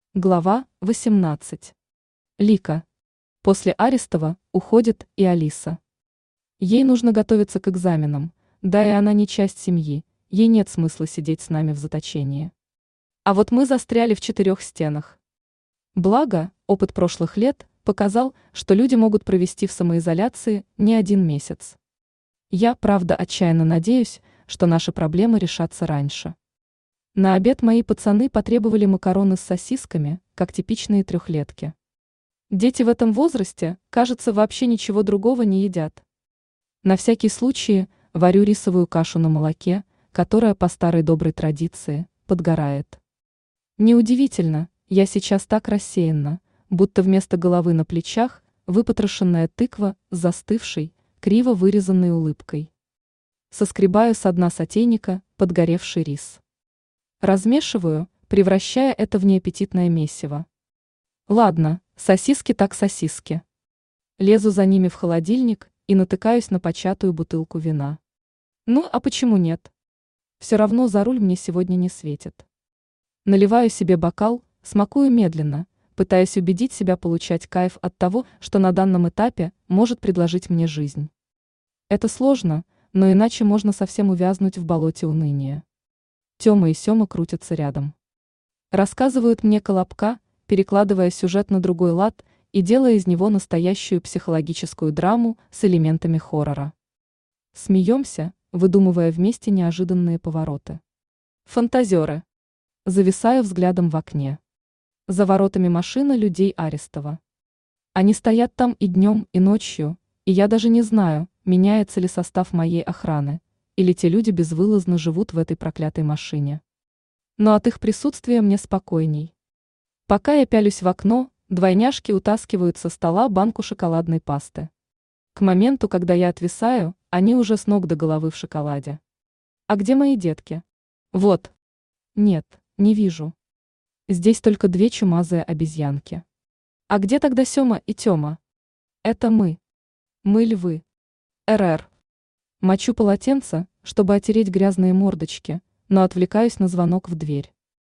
Глава 18. Лика. После Арестова уходит и Алиса. Ей нужно готовиться к экзаменам, да и она не часть семьи, ей нет смысла сидеть с нами в заточении. А вот мы застряли в четырех стенах. Благо, опыт прошлых лет показал, что люди могут провести в самоизоляции не один месяц. Я, правда, отчаянно надеюсь, что наши проблемы решатся раньше. На обед мои пацаны потребовали макароны с сосисками, как типичные трехлетки. Дети в этом возрасте, кажется, вообще ничего другого не едят. На всякий случай варю рисовую кашу на молоке, которая по старой доброй традиции подгорает. Неудивительно, я сейчас так рассеянна, будто вместо головы на плечах выпотрошенная тыква с застывшей, криво вырезанной улыбкой. Соскребаю со дна сотейника подгоревший рис. Размешиваю, превращая это в неаппетитное месиво. Ладно, сосиски так сосиски. Лезу за ними в холодильник и натыкаюсь на початую бутылку вина. Ну, а почему нет? Все равно за руль мне сегодня не светит. Наливаю себе бокал, смакую медленно, пытаясь убедить себя получать кайф от того, что на данном этапе может предложить мне жизнь. Это сложно, но иначе можно совсем увязнуть в болоте уныния. Тёма и Сёма крутятся рядом. Рассказывают мне Колобка, перекладывая сюжет на другой лад и делая из него настоящую психологическую драму с элементами хоррора. Смеемся, выдумывая вместе неожиданные повороты. Фантазеры. Зависаю взглядом в окне. За воротами машина людей Арестова. Они стоят там и днем, и ночью, и я даже не знаю, меняется ли состав моей охраны, или те люди безвылазно живут в этой проклятой машине. Но от их присутствия мне спокойней. Пока я пялюсь в окно, двойняшки утаскивают со стола банку шоколадной пасты. К моменту, когда я отвисаю, они уже с ног до головы в шоколаде. А где мои детки? Вот. Нет, не вижу. Здесь только две чумазые обезьянки. А где тогда Сёма и Тёма? Это мы. Мы львы. РР. Мочу полотенце, чтобы отереть грязные мордочки, но отвлекаюсь на звонок в дверь.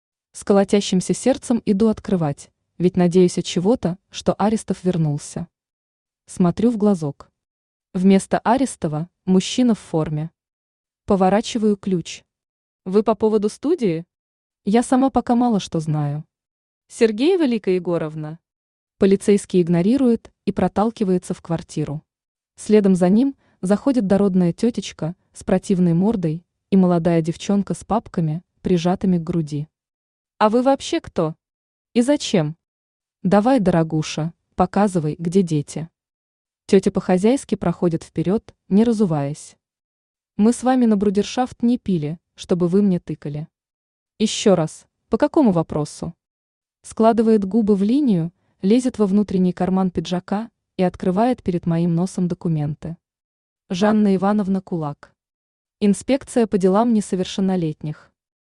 С колотящимся сердцем иду открывать, ведь надеюсь от чего-то, что Арестов вернулся. Смотрю в глазок. Вместо Арестова мужчина в форме. Поворачиваю ключ. Вы по поводу студии? Я сама пока мало что знаю. Сергеева Лика Егоровна. Полицейский игнорирует и проталкивается в квартиру. Следом за ним заходит дородная тетечка с противной мордой и молодая девчонка с папками, прижатыми к груди. А вы вообще кто? И зачем? Давай, дорогуша, показывай, где дети. Тетя по-хозяйски проходит вперед, не разуваясь. Мы с вами на брудершафт не пили, чтобы вы мне тыкали. Еще раз, по какому вопросу? Складывает губы в линию, лезет во внутренний карман пиджака и открывает перед моим носом документы. Жанна Ивановна Кулак. Инспекция по делам несовершеннолетних.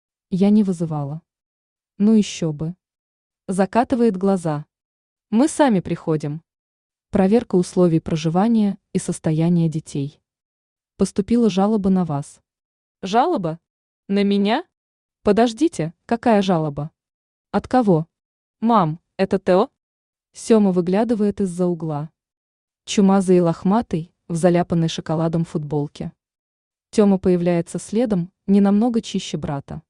Я не вызывала. Ну еще бы. Закатывает глаза. Мы сами приходим. Проверка условий проживания и состояния детей. Поступила жалоба на вас. Жалоба? На меня? Подождите, какая жалоба? От кого? Мам, это Тео? Сёма выглядывает из-за угла. Чумазый и лохматый, в заляпанной шоколадом футболке. Тёма появляется следом, не намного чище брата.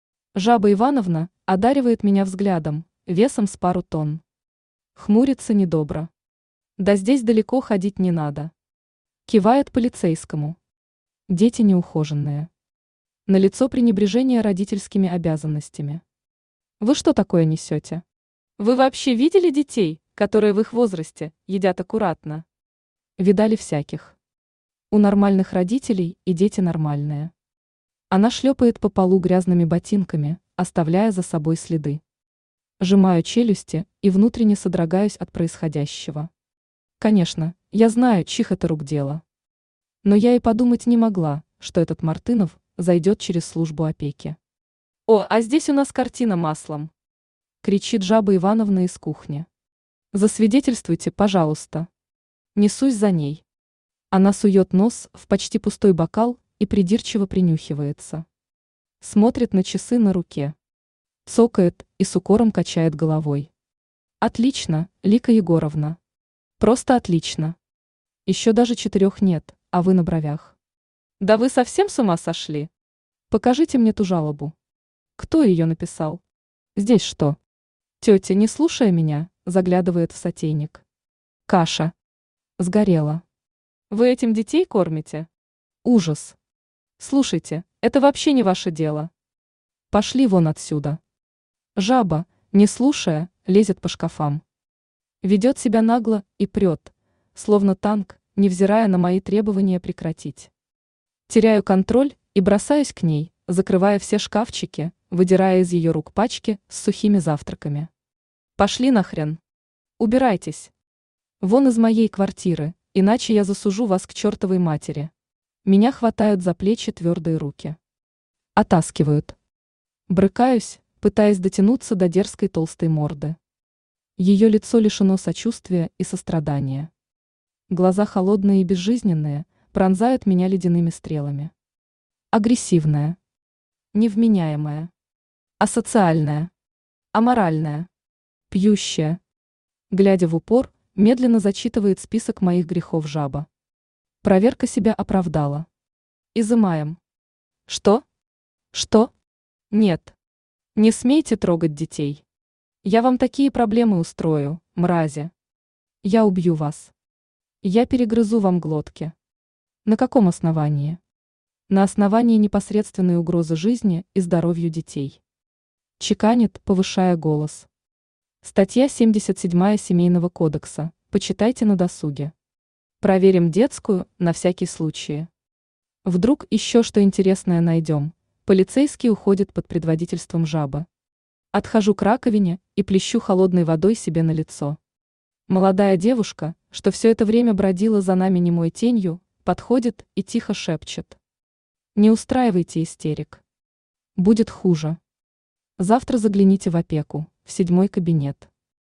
Жаба Ивановна одаривает меня взглядом, весом с пару тонн. Хмурится недобро. Да здесь далеко ходить не надо. Кивает полицейскому. Дети неухоженные. Налицо пренебрежение родительскими обязанностями. Вы что такое несете? Вы вообще видели детей, которые в их возрасте едят аккуратно? Видали всяких. У нормальных родителей и дети нормальные. Она шлепает по полу грязными ботинками, оставляя за собой следы. Сжимаю челюсти и внутренне содрогаюсь от происходящего. Конечно, я знаю, чьих это рук дело. Но я и подумать не могла, что этот Мартынов зайдет через службу опеки. «О, а здесь у нас картина маслом!» — кричит Жаба Ивановна из кухни. «Засвидетельствуйте, пожалуйста». Несусь за ней. Она сует нос в почти пустой бокал и придирчиво принюхивается. Смотрит на часы на руке. Цокает и с укором качает головой. Отлично, Лика Егоровна. Просто отлично. Еще даже 4 нет, а вы на бровях. Да вы совсем с ума сошли? Покажите мне ту жалобу. Кто ее написал? Здесь что? Тетя, не слушая меня, заглядывает в сотейник. Каша. Сгорела. Вы этим детей кормите? Ужас. Слушайте, это вообще не ваше дело. Пошли вон отсюда. Жаба, не слушая, лезет по шкафам. Ведет себя нагло и прет, словно танк, невзирая на мои требования прекратить. Теряю контроль и бросаюсь к ней, закрывая все шкафчики, выдирая из ее рук пачки с сухими завтраками. Пошли нахрен. Убирайтесь. Вон из моей квартиры, иначе я засужу вас к чертовой матери. Меня хватают за плечи твердые руки. Оттаскивают. Брыкаюсь, пытаясь дотянуться до дерзкой толстой морды. Ее лицо лишено сочувствия и сострадания. Глаза холодные и безжизненные, пронзают меня ледяными стрелами. Агрессивная. Невменяемая. Асоциальная. Аморальная. Пьющая. Глядя в упор, медленно зачитывает список моих грехов жаба. Проверка себя оправдала. Изымаем. Что? Что? Нет. Не смейте трогать детей. Я вам такие проблемы устрою, мрази. Я убью вас. Я перегрызу вам глотки. На каком основании? На основании непосредственной угрозы жизни и здоровью детей. Чеканит, повышая голос. Статья 77 Семейного кодекса. Почитайте на досуге. Проверим детскую на всякий случай. Вдруг еще что интересное найдем. Полицейский уходит под предводительством жабы. Отхожу к раковине и плещу холодной водой себе на лицо. Молодая девушка, что все это время бродила за нами немой тенью, подходит и тихо шепчет. Не устраивайте истерик. Будет хуже. Завтра загляните в опеку, в 7-й кабинет.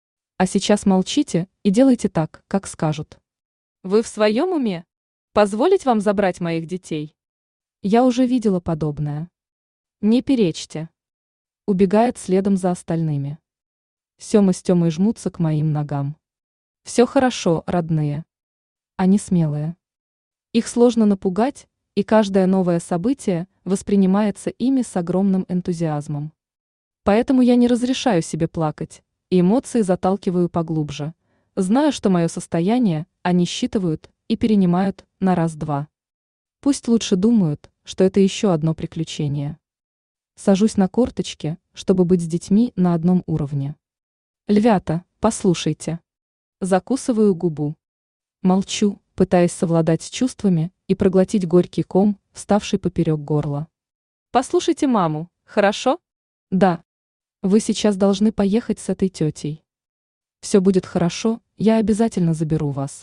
А сейчас молчите и делайте так, как скажут. Вы в своем уме? Позволить вам забрать моих детей? Я уже видела подобное. Не перечьте. Убегает следом за остальными. Сема с Темой жмутся к моим ногам. Все хорошо, родные. Они смелые. Их сложно напугать, и каждое новое событие воспринимается ими с огромным энтузиазмом. Поэтому я не разрешаю себе плакать, и эмоции заталкиваю поглубже. Знаю, что мое состояние они считывают и перенимают на раз-два. Пусть лучше думают, что это еще одно приключение. Сажусь на корточки, чтобы быть с детьми на одном уровне. Львята, послушайте. Закусываю губу. Молчу, пытаясь совладать с чувствами и проглотить горький ком, вставший поперек горла. Послушайте маму, хорошо? Да. Вы сейчас должны поехать с этой тетей. Все будет хорошо, я обязательно заберу вас.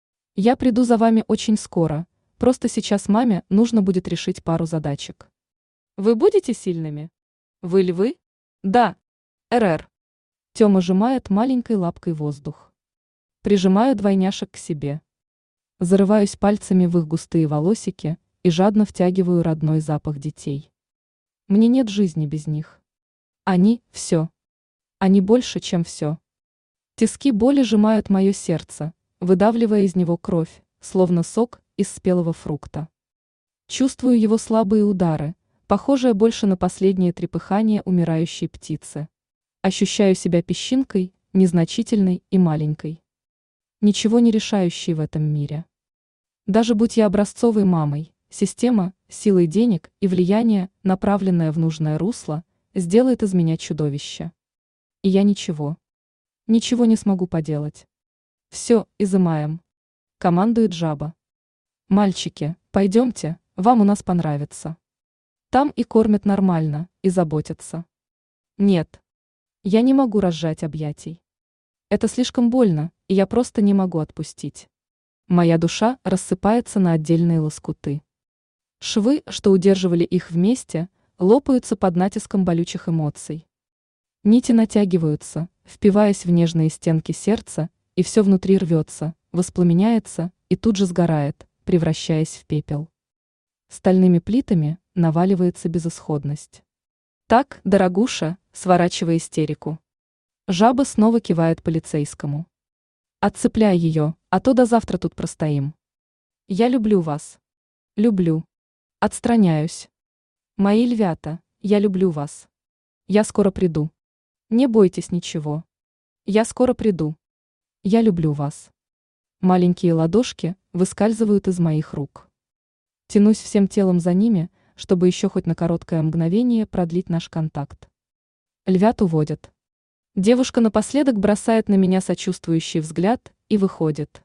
Я приду за вами очень скоро, просто сейчас маме нужно будет решить пару задачек. Вы будете сильными? Вы львы? Да. РР. Тёма сжимает маленькой лапкой воздух. Прижимаю двойняшек к себе. Зарываюсь пальцами в их густые волосики и жадно втягиваю родной запах детей. Мне нет жизни без них. Они – все. Они больше, чем все. Тиски боли сжимают мое сердце, выдавливая из него кровь, словно сок из спелого фрукта. Чувствую его слабые удары, похожие больше на последнее трепыхание умирающей птицы. Ощущаю себя песчинкой, незначительной и маленькой. Ничего не решающей в этом мире. Даже будь я образцовой мамой, система, силой денег и влияния, направленная в нужное русло, сделает из меня чудовище. И я ничего не смогу поделать. Все, изымаем. Командует жаба. Мальчики, пойдемте, вам у нас понравится. Там и кормят нормально, и заботятся. Нет. Я не могу разжать объятий. Это слишком больно, и я просто не могу отпустить. Моя душа рассыпается на отдельные лоскуты. Швы, что удерживали их вместе, лопаются под натиском болючих эмоций. Нити натягиваются, впиваясь в нежные стенки сердца, и все внутри рвется, воспламеняется и тут же сгорает, превращаясь в пепел. Стальными плитами наваливается безысходность. Так, дорогуша, сворачивай истерику. Жаба снова кивает полицейскому. Отцепляй ее, а то до завтра тут простоим. Я люблю вас. Люблю. Отстраняюсь. Мои львята, я люблю вас. Я скоро приду. Не бойтесь ничего. Я скоро приду. Я люблю вас. Маленькие ладошки выскальзывают из моих рук. Тянусь всем телом за ними, чтобы еще хоть на короткое мгновение продлить наш контакт. Львят уводят. Девушка напоследок бросает на меня сочувствующий взгляд и выходит.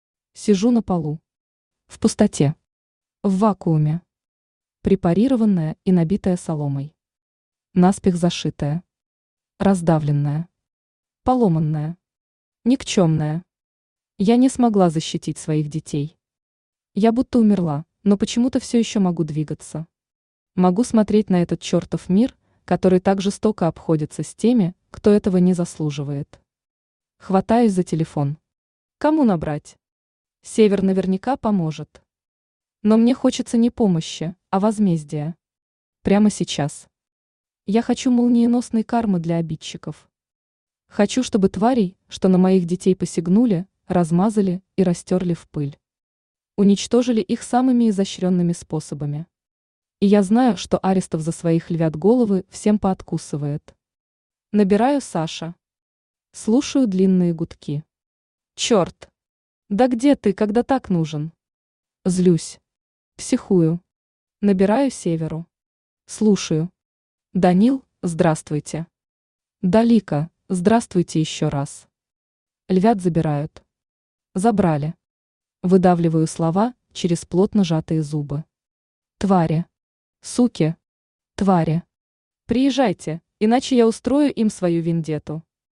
Сижу на полу. В пустоте. В вакууме. Препарированная и набитая соломой. Наспех зашитая. Раздавленная. Поломанная. Никчемная. Я не смогла защитить своих детей. Я будто умерла, но почему-то все еще могу двигаться. Могу смотреть на этот чертов мир, который так жестоко обходится с теми, кто этого не заслуживает. Хватаюсь за телефон. Кому набрать? Север наверняка поможет. Но мне хочется не помощи, а возмездия. Прямо сейчас. Я хочу молниеносной кармы для обидчиков. Хочу, чтобы тварей, что на моих детей посягнули, размазали и растерли в пыль. Уничтожили их самыми изощренными способами. И я знаю, что Арестов за своих львят головы всем пооткусывает. Набираю Саша. Слушаю длинные гудки. Черт! Да где ты, когда так нужен? Злюсь. Психую. Набираю Северу. Слушаю. Данил, здравствуйте. Далика, здравствуйте еще раз. Львят забирают. Забрали. Выдавливаю слова через плотно сжатые зубы. Твари. Суки. Твари. Приезжайте, иначе я устрою им свою вендетту.